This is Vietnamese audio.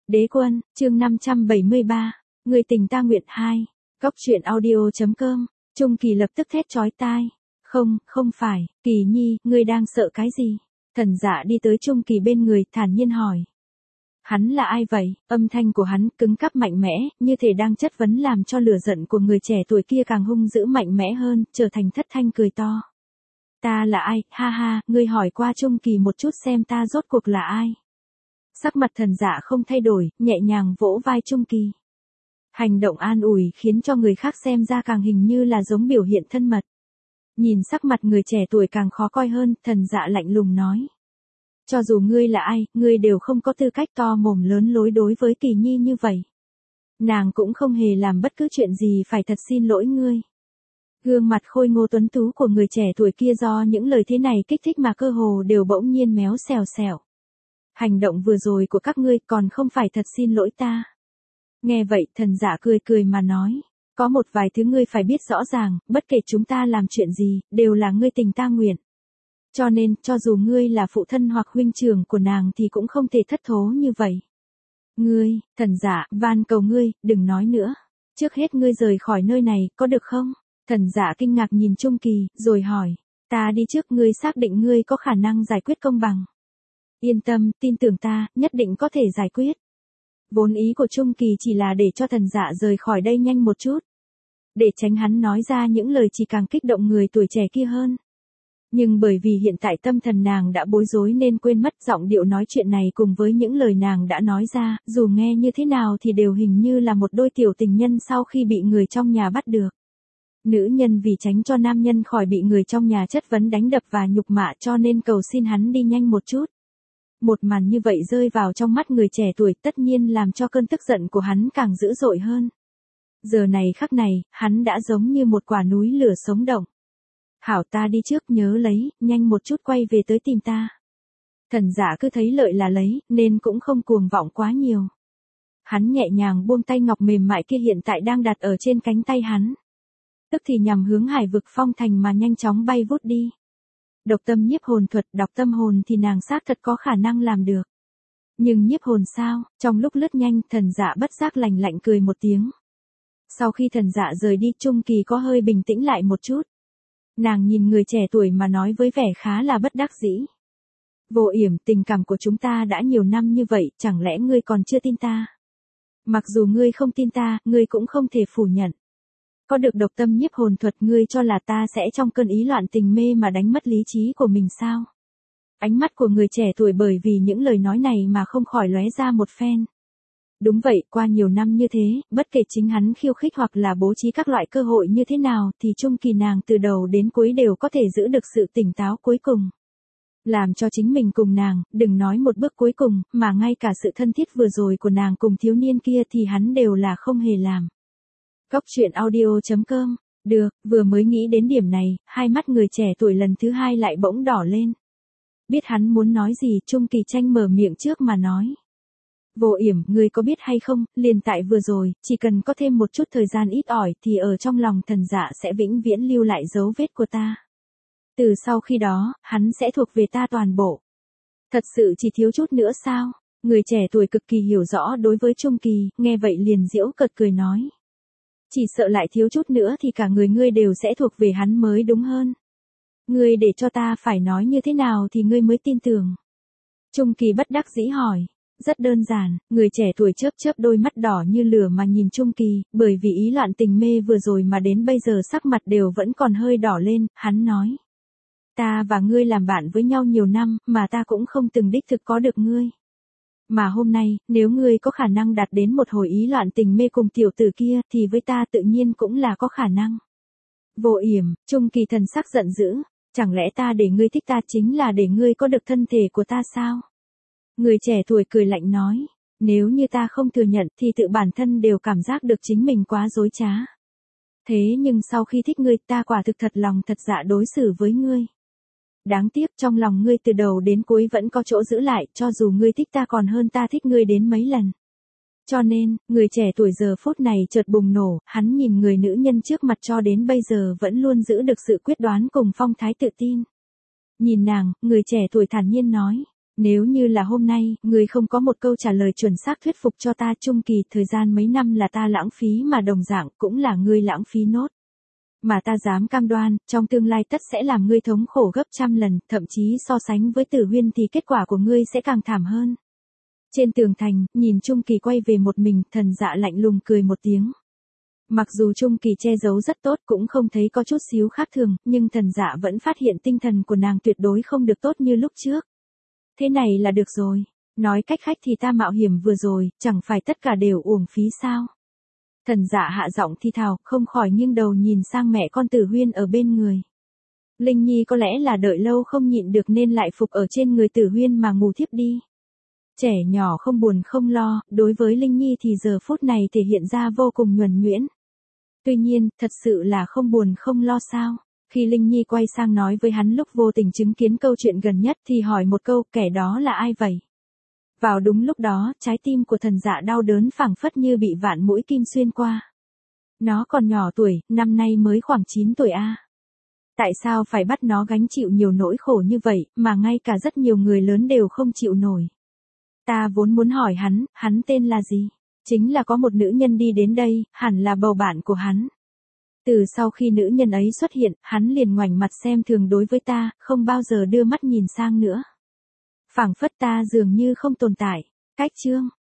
Đế quân, chương 573, người tình ta nguyện 2, Cóc truyện audio.com, Trung Kỳ lập tức thét chói tai. Không phải, Kỳ Nhi, ngươi đang sợ cái gì? Thần Dạ đi tới Trung Kỳ bên người, thản nhiên hỏi. Hắn là ai vậy? Âm thanh của hắn cứng cáp mạnh mẽ, như thể đang chất vấn làm cho lửa giận của người trẻ tuổi kia càng hung dữ mạnh mẽ hơn, trở thành thất thanh cười to. Ta là ai? Ha ha, ngươi hỏi qua Trung Kỳ một chút xem ta rốt cuộc là ai? Sắc mặt Thần Dạ không thay đổi, nhẹ nhàng vỗ vai Trung Kỳ. Hành động an ủi khiến cho người khác xem ra càng hình như là giống biểu hiện thân mật. Nhìn sắc mặt người trẻ tuổi càng khó coi hơn, Thần Dạ lạnh lùng nói. Cho dù ngươi là ai, ngươi đều không có tư cách to mồm lớn lối đối với Kỳ Nhi như vậy. Nàng cũng không hề làm bất cứ chuyện gì phải thật xin lỗi ngươi. Gương mặt khôi ngô tuấn tú của người trẻ tuổi kia do những lời thế này kích thích mà cơ hồ đều bỗng nhiên méo xèo xèo. Hành động vừa rồi của các ngươi còn không phải thật xin lỗi ta. Nghe vậy Thần Dạ cười cười mà nói. Có một vài thứ ngươi phải biết rõ ràng, bất kể chúng ta làm chuyện gì, đều là ngươi tình ta nguyện. Cho nên, cho dù ngươi là phụ thân hoặc huynh trưởng của nàng thì cũng không thể thất thố như vậy. Ngươi, Thần Dạ, van cầu ngươi, đừng nói nữa. Trước hết ngươi rời khỏi nơi này, có được không? Thần Dạ kinh ngạc nhìn Trung Kỳ, rồi hỏi. Ta đi trước, ngươi xác định ngươi có khả năng giải quyết công bằng. Yên tâm, tin tưởng ta, nhất định có thể giải quyết. Vốn ý của Trung Kỳ chỉ là để cho Thần Dạ rời khỏi đây nhanh một chút. Để tránh hắn nói ra những lời chỉ càng kích động người tuổi trẻ kia hơn. Nhưng bởi vì hiện tại tâm thần nàng đã bối rối nên quên mất giọng điệu nói chuyện này cùng với những lời nàng đã nói ra, dù nghe như thế nào thì đều hình như là một đôi tiểu tình nhân sau khi bị người trong nhà bắt được. Nữ nhân vì tránh cho nam nhân khỏi bị người trong nhà chất vấn đánh đập và nhục mạ cho nên cầu xin hắn đi nhanh một chút. Một màn như vậy rơi vào trong mắt người trẻ tuổi tất nhiên làm cho cơn tức giận của hắn càng dữ dội hơn. Giờ này khắc này, hắn đã giống như một quả núi lửa sống động. Hảo, ta đi trước, nhớ lấy, nhanh một chút quay về tới tìm ta. Thần Dạ cứ thấy lợi là lấy, nên cũng không cuồng vọng quá nhiều. Hắn nhẹ nhàng buông tay ngọc mềm mại kia hiện tại đang đặt ở trên cánh tay hắn. Tức thì nhằm hướng Hải vực phong thành mà nhanh chóng bay vút đi. Độc tâm nhiếp hồn thuật, đọc tâm hồn thì nàng xác thật có khả năng làm được. Nhưng nhiếp hồn sao? Trong lúc lướt nhanh, Thần Dạ bất giác lạnh lạnh cười một tiếng. Sau khi Thần Dạ rời đi, Trung Kỳ có hơi bình tĩnh lại một chút. Nàng nhìn người trẻ tuổi mà nói với vẻ khá là bất đắc dĩ. Vô Yểm, tình cảm của chúng ta đã nhiều năm như vậy, chẳng lẽ ngươi còn chưa tin ta? Mặc dù ngươi không tin ta, ngươi cũng không thể phủ nhận. Có được độc tâm nhiếp hồn thuật, ngươi cho là ta sẽ trong cơn ý loạn tình mê mà đánh mất lý trí của mình sao? Ánh mắt của người trẻ tuổi bởi vì những lời nói này mà không khỏi lóe ra một phen. Đúng vậy, qua nhiều năm như thế, bất kể chính hắn khiêu khích hoặc là bố trí các loại cơ hội như thế nào thì Trung Kỳ nàng từ đầu đến cuối đều có thể giữ được sự tỉnh táo cuối cùng. Làm cho chính mình cùng nàng, đừng nói một bước cuối cùng, mà ngay cả sự thân thiết vừa rồi của nàng cùng thiếu niên kia thì hắn đều là không hề làm. Cóc truyện audio.com, được, vừa mới nghĩ đến điểm này, hai mắt người trẻ tuổi lần thứ hai lại bỗng đỏ lên. Biết hắn muốn nói gì, Trung Kỳ tranh mở miệng trước mà nói. Vô Yểm, ngươi có biết hay không, liền tại vừa rồi, chỉ cần có thêm một chút thời gian ít ỏi thì ở trong lòng Thần Dạ sẽ vĩnh viễn lưu lại dấu vết của ta. Từ sau khi đó, hắn sẽ thuộc về ta toàn bộ. Thật sự chỉ thiếu chút nữa sao? Người trẻ tuổi cực kỳ hiểu rõ đối với Trung Kỳ, nghe vậy liền giễu cợt cười nói. Chỉ sợ lại thiếu chút nữa thì cả người ngươi đều sẽ thuộc về hắn mới đúng hơn. Ngươi để cho ta phải nói như thế nào thì ngươi mới tin tưởng? Trung Kỳ bất đắc dĩ hỏi. Rất đơn giản, người trẻ tuổi chớp chớp đôi mắt đỏ như lửa mà nhìn Trung Kỳ, bởi vì ý loạn tình mê vừa rồi mà đến bây giờ sắc mặt đều vẫn còn hơi đỏ lên, hắn nói. Ta và ngươi làm bạn với nhau nhiều năm, mà ta cũng không từng đích thực có được ngươi. Mà hôm nay, nếu ngươi có khả năng đạt đến một hồi ý loạn tình mê cùng tiểu tử kia, thì với ta tự nhiên cũng là có khả năng. Vô Yểm, Trung Kỳ thần sắc giận dữ, chẳng lẽ ta để ngươi thích ta chính là để ngươi có được thân thể của ta sao? Người trẻ tuổi cười lạnh nói, nếu như ta không thừa nhận thì tự bản thân đều cảm giác được chính mình quá dối trá. Thế nhưng sau khi thích ngươi ta quả thực thật lòng thật dạ đối xử với ngươi. Đáng tiếc trong lòng ngươi từ đầu đến cuối vẫn có chỗ giữ lại cho dù ngươi thích ta còn hơn ta thích ngươi đến mấy lần. Cho nên, người trẻ tuổi giờ phút này chợt bùng nổ, hắn nhìn người nữ nhân trước mặt cho đến bây giờ vẫn luôn giữ được sự quyết đoán cùng phong thái tự tin. Nhìn nàng, người trẻ tuổi thản nhiên nói. Nếu như là hôm nay, ngươi không có một câu trả lời chuẩn xác thuyết phục cho ta, Trung Kỳ, thời gian mấy năm là ta lãng phí mà đồng dạng cũng là ngươi lãng phí nốt. Mà ta dám cam đoan, trong tương lai tất sẽ làm ngươi thống khổ gấp trăm lần, thậm chí so sánh với Tử Huyên thì kết quả của ngươi sẽ càng thảm hơn. Trên tường thành, nhìn Trung Kỳ quay về một mình, Thần Dạ lạnh lùng cười một tiếng. Mặc dù Trung Kỳ che giấu rất tốt cũng không thấy có chút xíu khác thường, nhưng Thần Dạ vẫn phát hiện tinh thần của nàng tuyệt đối không được tốt như lúc trước. Thế này là được rồi. Nói cách khác thì ta mạo hiểm vừa rồi, chẳng phải tất cả đều uổng phí sao? Thần Dạ hạ giọng thi thào, không khỏi nghiêng đầu nhìn sang mẹ con Tử Huyên ở bên người. Linh Nhi có lẽ là đợi lâu không nhịn được nên lại phục ở trên người Tử Huyên mà ngủ thiếp đi. Trẻ nhỏ không buồn không lo, đối với Linh Nhi thì giờ phút này thể hiện ra vô cùng nhuần nhuyễn. Tuy nhiên, thật sự là không buồn không lo sao? Khi Linh Nhi quay sang nói với hắn lúc vô tình chứng kiến câu chuyện gần nhất thì hỏi một câu, kẻ đó là ai vậy? Vào đúng lúc đó, trái tim của Thần Dạ đau đớn phảng phất như bị vạn mũi kim xuyên qua. Nó còn nhỏ tuổi, năm nay mới khoảng 9 tuổi a. Tại sao phải bắt nó gánh chịu nhiều nỗi khổ như vậy, mà ngay cả rất nhiều người lớn đều không chịu nổi? Ta vốn muốn hỏi hắn tên là gì? Chính là có một nữ nhân đi đến đây, hẳn là bầu bạn của hắn. Từ sau khi nữ nhân ấy xuất hiện, hắn liền ngoảnh mặt xem thường đối với ta, không bao giờ đưa mắt nhìn sang nữa. Phảng phất ta dường như không tồn tại. Cách chương